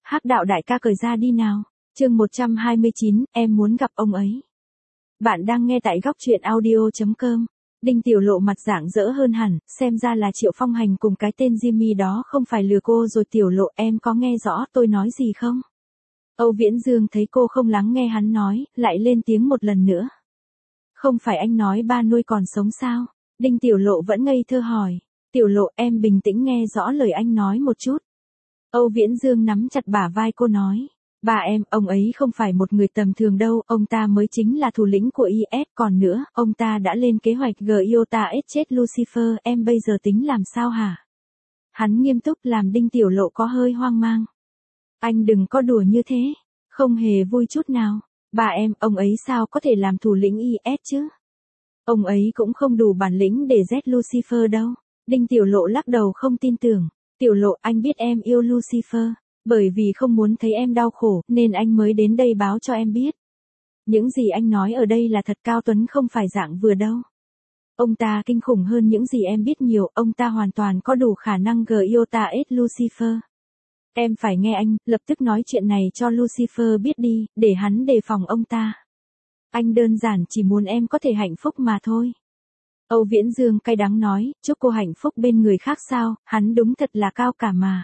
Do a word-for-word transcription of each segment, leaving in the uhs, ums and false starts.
Hắc đạo đại ca cởi ra đi nào. Chương một trăm hai mươi chín, em muốn gặp ông ấy. Bạn đang nghe tại góc truyện audio chấm com. Đinh Tiểu Lộ mặt rạng rỡ hơn hẳn, xem ra là Triệu Phong Hành cùng cái tên Jimmy đó không phải lừa cô rồi. Tiểu Lộ, em có nghe rõ tôi nói gì không? Âu Viễn Dương thấy cô không lắng nghe hắn nói, lại lên tiếng một lần nữa. Không phải anh nói ba nuôi còn sống sao? Đinh Tiểu Lộ vẫn ngây thơ hỏi. Tiểu Lộ, em bình tĩnh nghe rõ lời anh nói một chút. Âu Viễn Dương nắm chặt bả vai cô nói. Bà em, ông ấy không phải một người tầm thường đâu, ông ta mới chính là thủ lĩnh của i ét, còn nữa, ông ta đã lên kế hoạch Giota ét chết Lucifer, em bây giờ tính làm sao hả? Hắn nghiêm túc làm Đinh Tiểu Lộ có hơi hoang mang. Anh đừng có đùa như thế, không hề vui chút nào. Bà em, ông ấy sao có thể làm thủ lĩnh i ét chứ? Ông ấy cũng không đủ bản lĩnh để giết Lucifer đâu. Đinh Tiểu Lộ lắc đầu không tin tưởng. Tiểu Lộ, anh biết em yêu Lucifer. Bởi vì không muốn thấy em đau khổ, nên anh mới đến đây báo cho em biết. Những gì anh nói ở đây là thật, Cao Tuấn không phải dạng vừa đâu. Ông ta kinh khủng hơn những gì em biết nhiều, ông ta hoàn toàn có đủ khả năng Giota ét Lucifer. Em phải nghe anh, lập tức nói chuyện này cho Lucifer biết đi, để hắn đề phòng ông ta. Anh đơn giản chỉ muốn em có thể hạnh phúc mà thôi. Âu Viễn Dương cay đắng nói, chúc cô hạnh phúc bên người khác sao, hắn đúng thật là cao cả mà.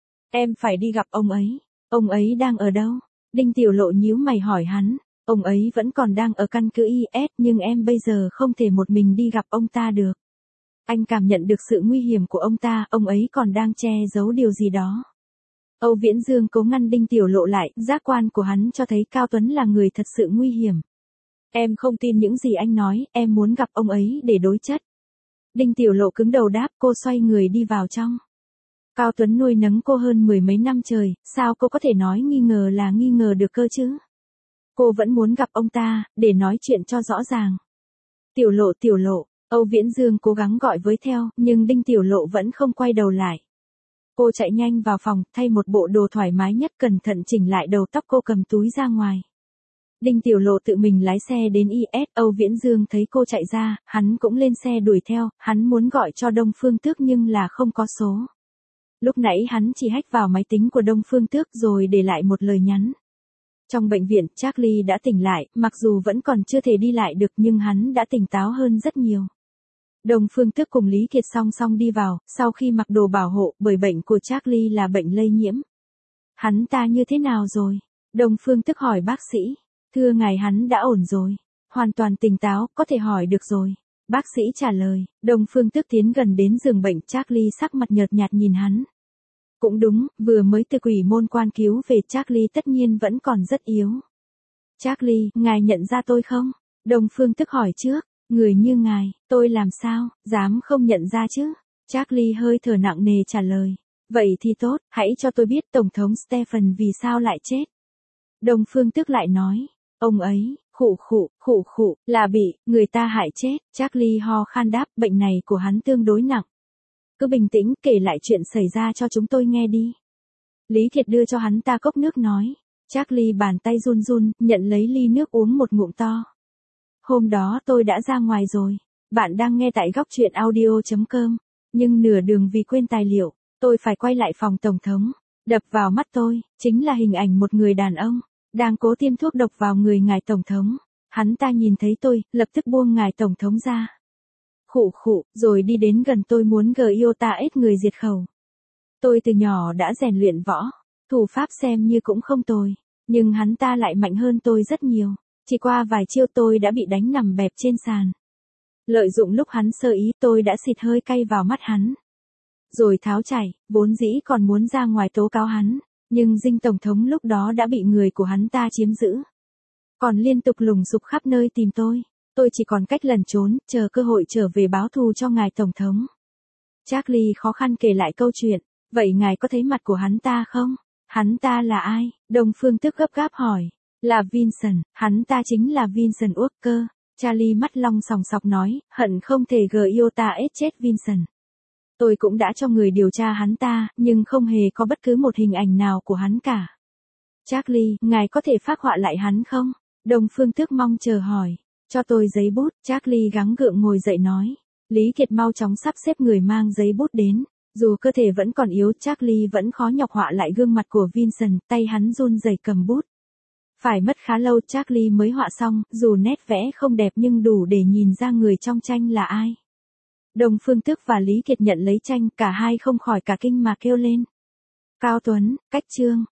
Em phải đi gặp ông ấy. Ông ấy đang ở đâu? Đinh Tiểu Lộ nhíu mày hỏi hắn. Ông ấy vẫn còn đang ở căn cứ i ét, nhưng em bây giờ không thể một mình đi gặp ông ta được. Anh cảm nhận được sự nguy hiểm của ông ta, ông ấy còn đang che giấu điều gì đó. Âu Viễn Dương cố ngăn Đinh Tiểu Lộ lại, giác quan của hắn cho thấy Cao Tuấn là người thật sự nguy hiểm. Em không tin những gì anh nói, em muốn gặp ông ấy để đối chất. Đinh Tiểu Lộ cứng đầu đáp, cô xoay người đi vào trong. Cao Tuấn nuôi nấng cô hơn mười mấy năm trời, sao cô có thể nói nghi ngờ là nghi ngờ được cơ chứ? Cô vẫn muốn gặp ông ta, để nói chuyện cho rõ ràng. Tiểu Lộ, Tiểu Lộ, Âu Viễn Dương cố gắng gọi với theo, nhưng Đinh Tiểu Lộ vẫn không quay đầu lại. Cô chạy nhanh vào phòng, thay một bộ đồ thoải mái nhất, cẩn thận chỉnh lại đầu tóc, cô cầm túi ra ngoài. Đinh Tiểu Lộ tự mình lái xe đến i ét, Âu Viễn Dương thấy cô chạy ra, hắn cũng lên xe đuổi theo, hắn muốn gọi cho Đông Phương Tước nhưng là không có số. Lúc nãy hắn chỉ hack vào máy tính của Đông Phương Tước rồi để lại một lời nhắn. Trong bệnh viện, Charlie đã tỉnh lại, mặc dù vẫn còn chưa thể đi lại được nhưng hắn đã tỉnh táo hơn rất nhiều. Đông Phương Tước cùng Lý Kiệt song song đi vào, sau khi mặc đồ bảo hộ, bởi bệnh của Charlie là bệnh lây nhiễm. Hắn ta như thế nào rồi? Đông Phương Tước hỏi bác sĩ. Thưa ngài, hắn đã ổn rồi. Hoàn toàn tỉnh táo, có thể hỏi được rồi. Bác sĩ trả lời. Đông Phương Tước tiến gần đến giường bệnh, Charlie sắc mặt nhợt nhạt nhìn hắn. Cũng đúng, vừa mới từ quỷ môn quan cứu về, Charlie tất nhiên vẫn còn rất yếu. Charlie, ngài nhận ra tôi không? Đông Phương Tước hỏi trước. Người như ngài, tôi làm sao, dám không nhận ra chứ? Charlie hơi thở nặng nề trả lời. Vậy thì tốt, hãy cho tôi biết Tổng thống Stephen vì sao lại chết. Đông Phương Tước lại nói. Ông ấy, khụ khụ, khụ khụ, là bị, người ta hại chết. Charlie ho khan đáp, bệnh này của hắn tương đối nặng. Cứ bình tĩnh, kể lại chuyện xảy ra cho chúng tôi nghe đi. Lý Kiệt đưa cho hắn ta cốc nước nói. Charlie bàn tay run run, nhận lấy ly nước uống một ngụm to. Hôm đó tôi đã ra ngoài rồi. Bạn đang nghe tại góc truyện audio chấm com. Nhưng nửa đường vì quên tài liệu, tôi phải quay lại phòng Tổng thống. Đập vào mắt tôi, chính là hình ảnh một người đàn ông, đang cố tiêm thuốc độc vào người ngài Tổng thống. Hắn ta nhìn thấy tôi, lập tức buông ngài Tổng thống ra. Khụ khụ, rồi đi đến gần tôi muốn Giota ét người diệt khẩu. Tôi từ nhỏ đã rèn luyện võ, thủ pháp xem như cũng không tồi. Nhưng hắn ta lại mạnh hơn tôi rất nhiều. Chỉ qua vài chiêu tôi đã bị đánh nằm bẹp trên sàn. Lợi dụng lúc hắn sơ ý, tôi đã xịt hơi cay vào mắt hắn. Rồi tháo chạy, vốn dĩ còn muốn ra ngoài tố cáo hắn. Nhưng Dinh Tổng thống lúc đó đã bị người của hắn ta chiếm giữ. Còn liên tục lùng sục khắp nơi tìm tôi. Tôi chỉ còn cách lẩn trốn, chờ cơ hội trở về báo thù cho ngài Tổng thống. Charlie khó khăn kể lại câu chuyện. Vậy ngài có thấy mặt của hắn ta không? Hắn ta là ai? Đông Phương Tước gấp gáp hỏi. Là Vincent, hắn ta chính là Vincent Walker. Charlie mắt long sòng sọc nói, hận không thể Giota ét chết Vincent. Tôi cũng đã cho người điều tra hắn ta, nhưng không hề có bất cứ một hình ảnh nào của hắn cả. Charlie, ngài có thể phác họa lại hắn không? Đông Phương Tước mong chờ hỏi. Cho tôi giấy bút, Charlie gắng gượng ngồi dậy nói. Lý Kiệt mau chóng sắp xếp người mang giấy bút đến. Dù cơ thể vẫn còn yếu, Charlie vẫn khó nhọc họa lại gương mặt của Vincent, tay hắn run rẩy cầm bút. Phải mất khá lâu Charlie mới họa xong, dù nét vẽ không đẹp nhưng đủ để nhìn ra người trong tranh là ai. Đồng Phương Tước và Lý Kiệt nhận lấy tranh, cả hai không khỏi cả kinh mà kêu lên. Cao Tuấn, Cách Trương,